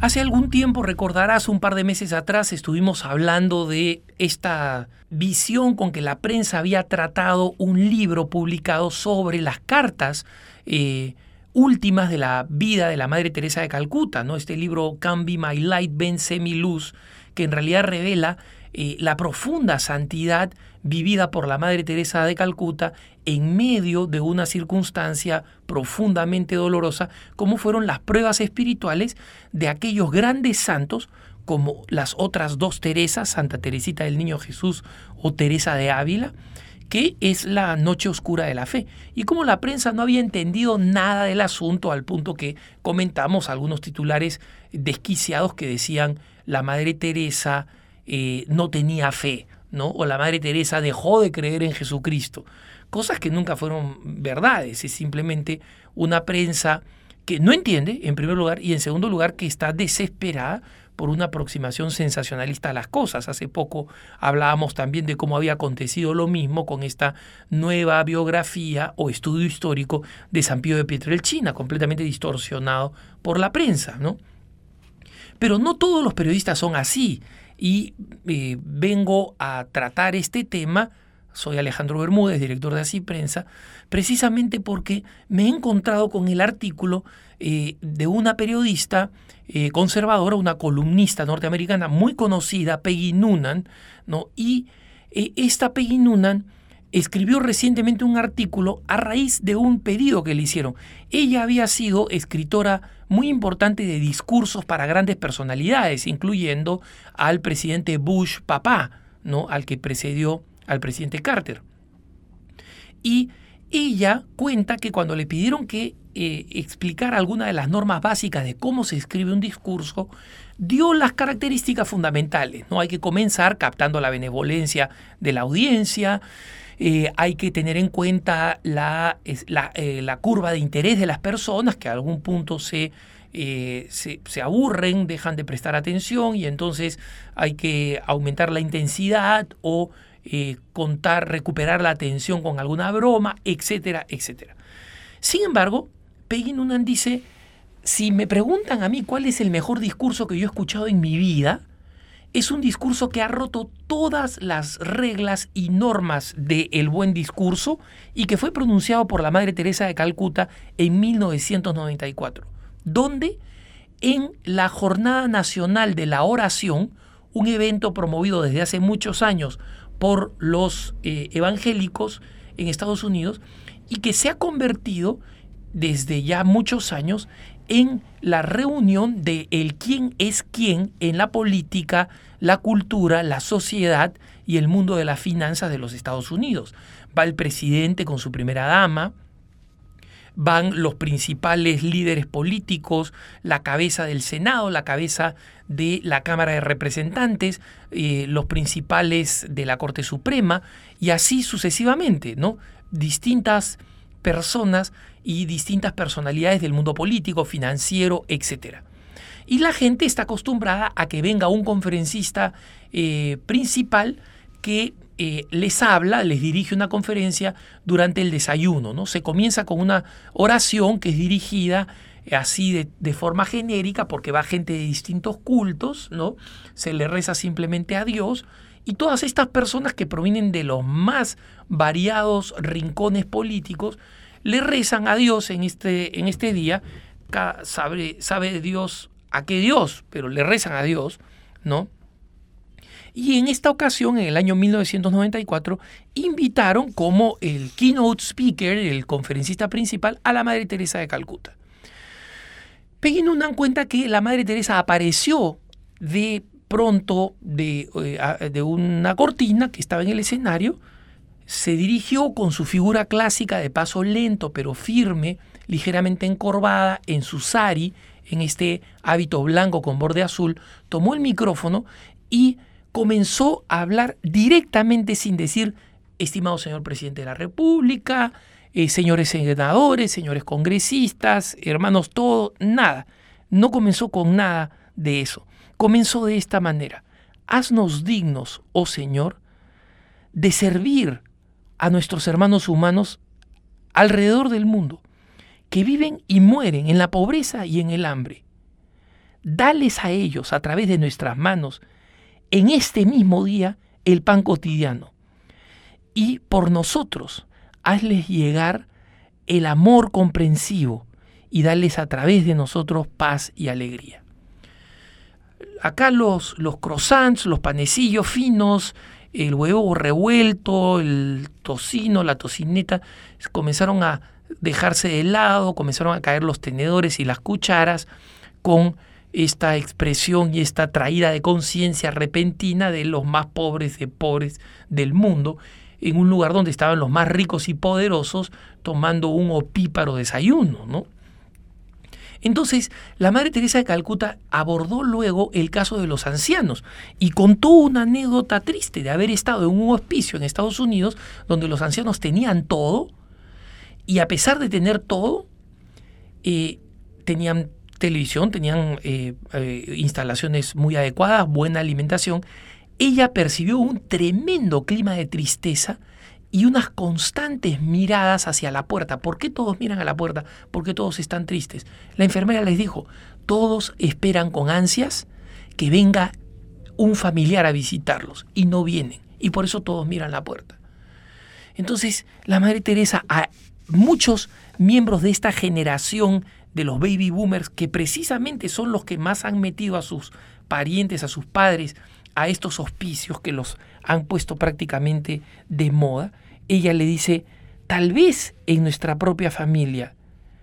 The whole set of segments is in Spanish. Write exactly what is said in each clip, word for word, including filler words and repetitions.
Hace algún tiempo, recordarás, un par de meses atrás estuvimos hablando de esta visión con que la prensa había tratado un libro publicado sobre las cartas eh, últimas de la vida de la Madre Teresa de Calcuta, ¿no? Este libro Come Be My Light, Ven Sé Mi Luz, que en realidad revela eh, la profunda santidad vivida por la Madre Teresa de Calcuta en medio de una circunstancia profundamente dolorosa, como fueron las pruebas espirituales de aquellos grandes santos, como las otras dos Teresas, Santa Teresita del Niño Jesús o Teresa de Ávila, que es la noche oscura de la fe. Y como la prensa no había entendido nada del asunto, al punto que comentamos algunos titulares desquiciados que decían la Madre Teresa eh, no tenía fe, ¿no? O la Madre Teresa dejó de creer en Jesucristo. Cosas que nunca fueron verdades, es simplemente una prensa que no entiende, en primer lugar, y en segundo lugar, que está desesperada por una aproximación sensacionalista a las cosas. Hace poco hablábamos también de cómo había acontecido lo mismo con esta nueva biografía o estudio histórico de San Pío de Pietrelcina, completamente distorsionado por la prensa, ¿no? Pero no todos los periodistas son así, y eh, vengo a tratar este tema. Soy Alejandro Bermúdez, director de Así Prensa, precisamente porque me he encontrado con el artículo eh, de una periodista eh, conservadora, una columnista norteamericana muy conocida, Peggy Noonan, ¿no? Y eh, esta Peggy Noonan escribió recientemente un artículo a raíz de un pedido que le hicieron. Ella había sido escritora muy importante de discursos para grandes personalidades, incluyendo al presidente Bush papá, ¿no? Al que precedió al presidente Carter. Y ella cuenta que cuando le pidieron que eh, explicara alguna de las normas básicas de cómo se escribe un discurso, dio las características fundamentales, ¿no? Hay que comenzar captando la benevolencia de la audiencia, eh, hay que tener en cuenta la, la, eh, la curva de interés de las personas, que a algún punto se Eh, se, se aburren, dejan de prestar atención, y entonces hay que aumentar la intensidad o eh, contar, recuperar la atención con alguna broma, etcétera, etcétera. Sin embargo, Peggy Noonan dice, si me preguntan a mí cuál es el mejor discurso que yo he escuchado en mi vida, es un discurso que ha roto todas las reglas y normas del buen discurso y que fue pronunciado por la Madre Teresa de Calcuta en mil novecientos noventa y cuatro. Donde en la Jornada Nacional de la Oración, un evento promovido desde hace muchos años por los eh, evangélicos en Estados Unidos y que se ha convertido desde ya muchos años en la reunión de el quién es quién en la política, la cultura, la sociedad y el mundo de las finanzas de los Estados Unidos. Va el presidente con su primera dama, van los principales líderes políticos, la cabeza del Senado, la cabeza de la Cámara de Representantes, eh, los principales de la Corte Suprema, y así sucesivamente, ¿no? Distintas personas y distintas personalidades del mundo político, financiero, etcétera. Y la gente está acostumbrada a que venga un conferencista eh, principal que Eh, les habla, les dirige una conferencia durante el desayuno, ¿no? Se comienza con una oración que es dirigida eh, así de, de forma genérica porque va gente de distintos cultos, ¿no? Se le reza simplemente a Dios, y todas estas personas que provienen de los más variados rincones políticos le rezan a Dios en este, en este día. Sabe, sabe Dios a qué Dios, pero le rezan a Dios, ¿no? Y en esta ocasión, en el año mil novecientos noventa y cuatro, invitaron como el keynote speaker, el conferencista principal, a la Madre Teresa de Calcuta. Peggy Noonan cuenta que la Madre Teresa apareció de pronto de, de una cortina que estaba en el escenario, se dirigió con su figura clásica de paso lento pero firme, ligeramente encorvada, en su sari, en este hábito blanco con borde azul, tomó el micrófono y comenzó a hablar directamente sin decir, estimado señor presidente de la República, eh, señores senadores, señores congresistas, hermanos todos, nada. No comenzó con nada de eso. Comenzó de esta manera: haznos dignos, oh Señor, de servir a nuestros hermanos humanos alrededor del mundo, que viven y mueren en la pobreza y en el hambre. dales a ellos a través de nuestras manos en este mismo día el pan cotidiano. Y por nosotros, hazles llegar el amor comprensivo y darles a través de nosotros paz y alegría. Acá los, los croissants, los panecillos finos, el huevo revuelto, el tocino, la tocineta, comenzaron a dejarse de lado, comenzaron a caer los tenedores y las cucharas con esta expresión y esta traída de conciencia repentina de los más pobres de pobres del mundo, en un lugar donde estaban los más ricos y poderosos tomando un opíparo desayuno, ¿no? Entonces, la Madre Teresa de Calcuta abordó luego el caso de los ancianos y contó una anécdota triste de haber estado en un hospicio en Estados Unidos donde los ancianos tenían todo y a pesar de tener todo, eh, tenían televisión, tenían eh, eh, instalaciones muy adecuadas, buena alimentación. Ella percibió un tremendo clima de tristeza y unas constantes miradas hacia la puerta. ¿Por qué todos miran a la puerta? ¿Por qué todos están tristes? La enfermera les dijo, todos esperan con ansias que venga un familiar a visitarlos y no vienen. Y por eso todos miran la puerta. Entonces, la Madre Teresa, a muchos miembros de esta generación de los baby boomers, que precisamente son los que más han metido a sus parientes, a sus padres, a estos hospicios que los han puesto prácticamente de moda, ella le dice, tal vez en nuestra propia familia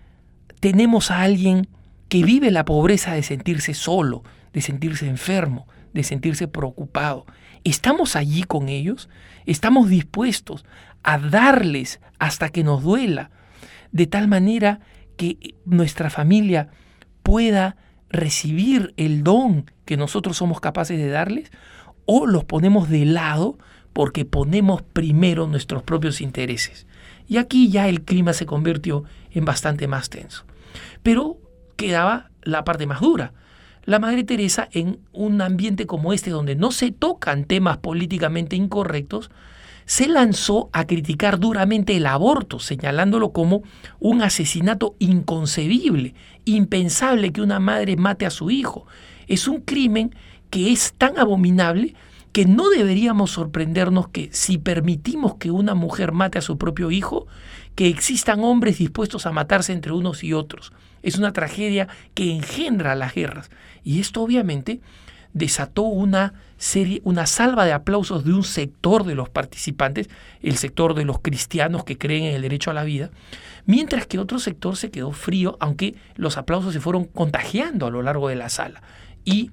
tenemos a alguien que vive la pobreza de sentirse solo, de sentirse enfermo, de sentirse preocupado. ¿Estamos allí con ellos? ¿Estamos dispuestos a darles hasta que nos duela, de tal manera que nuestra familia pueda recibir el don que nosotros somos capaces de darles? ¿O los ponemos de lado porque ponemos primero nuestros propios intereses? Y aquí ya el clima se convirtió en bastante más tenso. Pero quedaba la parte más dura. La Madre Teresa, en un ambiente como este, donde no se tocan temas políticamente incorrectos, se lanzó a criticar duramente el aborto, señalándolo como un asesinato inconcebible, impensable que una madre mate a su hijo. Es un crimen que es tan abominable que no deberíamos sorprendernos que si permitimos que una mujer mate a su propio hijo, que existan hombres dispuestos a matarse entre unos y otros. Es una tragedia que engendra las guerras. Y esto obviamente desató una serie, una salva de aplausos de un sector de los participantes, el sector de los cristianos que creen en el derecho a la vida, mientras que otro sector se quedó frío, aunque los aplausos se fueron contagiando a lo largo de la sala. Y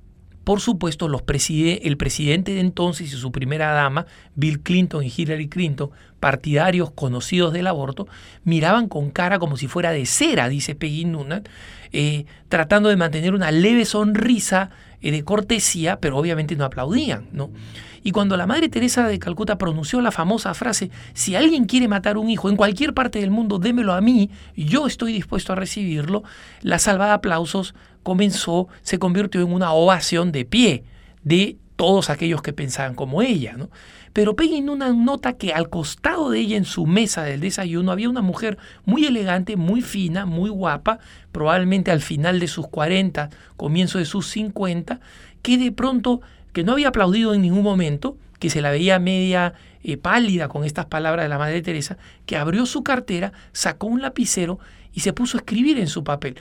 por supuesto, los preside, el presidente de entonces y su primera dama, Bill Clinton y Hillary Clinton, partidarios conocidos del aborto, miraban con cara como si fuera de cera, dice Peggy Noonan, eh, tratando de mantener una leve sonrisa eh, de cortesía, pero obviamente no aplaudían, ¿no? Y cuando la Madre Teresa de Calcuta pronunció la famosa frase, si alguien quiere matar un hijo en cualquier parte del mundo, démelo a mí, yo estoy dispuesto a recibirlo, la salva de aplausos comenzó, se convirtió en una ovación de pie de todos aquellos que pensaban como ella, ¿no? Pero Peggy Noonan nota que al costado de ella en su mesa del desayuno había una mujer muy elegante, muy fina, muy guapa, probablemente al final de sus cuarenta, comienzo de sus cincuenta, que de pronto, que no había aplaudido en ningún momento, que se la veía media eh, pálida con estas palabras de la Madre Teresa, que abrió su cartera, sacó un lapicero y se puso a escribir en su papel.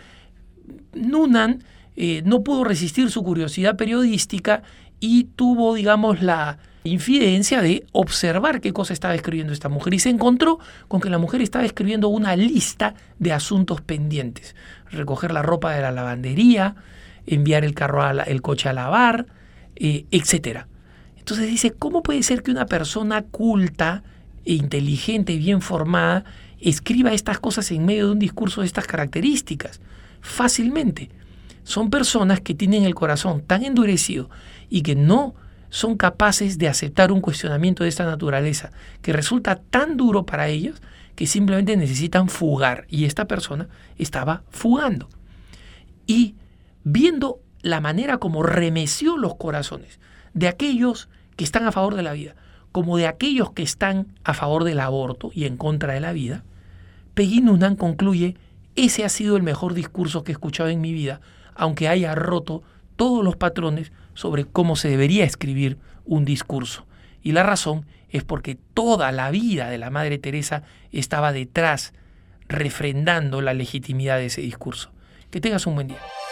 Noonan eh, no pudo resistir su curiosidad periodística y tuvo, digamos, la infidencia de observar qué cosa estaba escribiendo esta mujer y se encontró con que la mujer estaba escribiendo una lista de asuntos pendientes: recoger la ropa de la lavandería, enviar el carro a la, el coche a lavar, eh, etcétera. Entonces dice, ¿cómo puede ser que una persona culta, e inteligente y bien formada escriba estas cosas en medio de un discurso de estas características? Fácilmente. Son personas que tienen el corazón tan endurecido y que no son capaces de aceptar un cuestionamiento de esta naturaleza, que resulta tan duro para ellos que simplemente necesitan fugar. Y esta persona estaba fugando. Y viendo la manera como remeció los corazones de aquellos que están a favor de la vida, como de aquellos que están a favor del aborto y en contra de la vida, Peggy Noonan concluye: ese ha sido el mejor discurso que he escuchado en mi vida, aunque haya roto todos los patrones sobre cómo se debería escribir un discurso. Y la razón es porque toda la vida de la Madre Teresa estaba detrás, refrendando la legitimidad de ese discurso. Que tengas un buen día.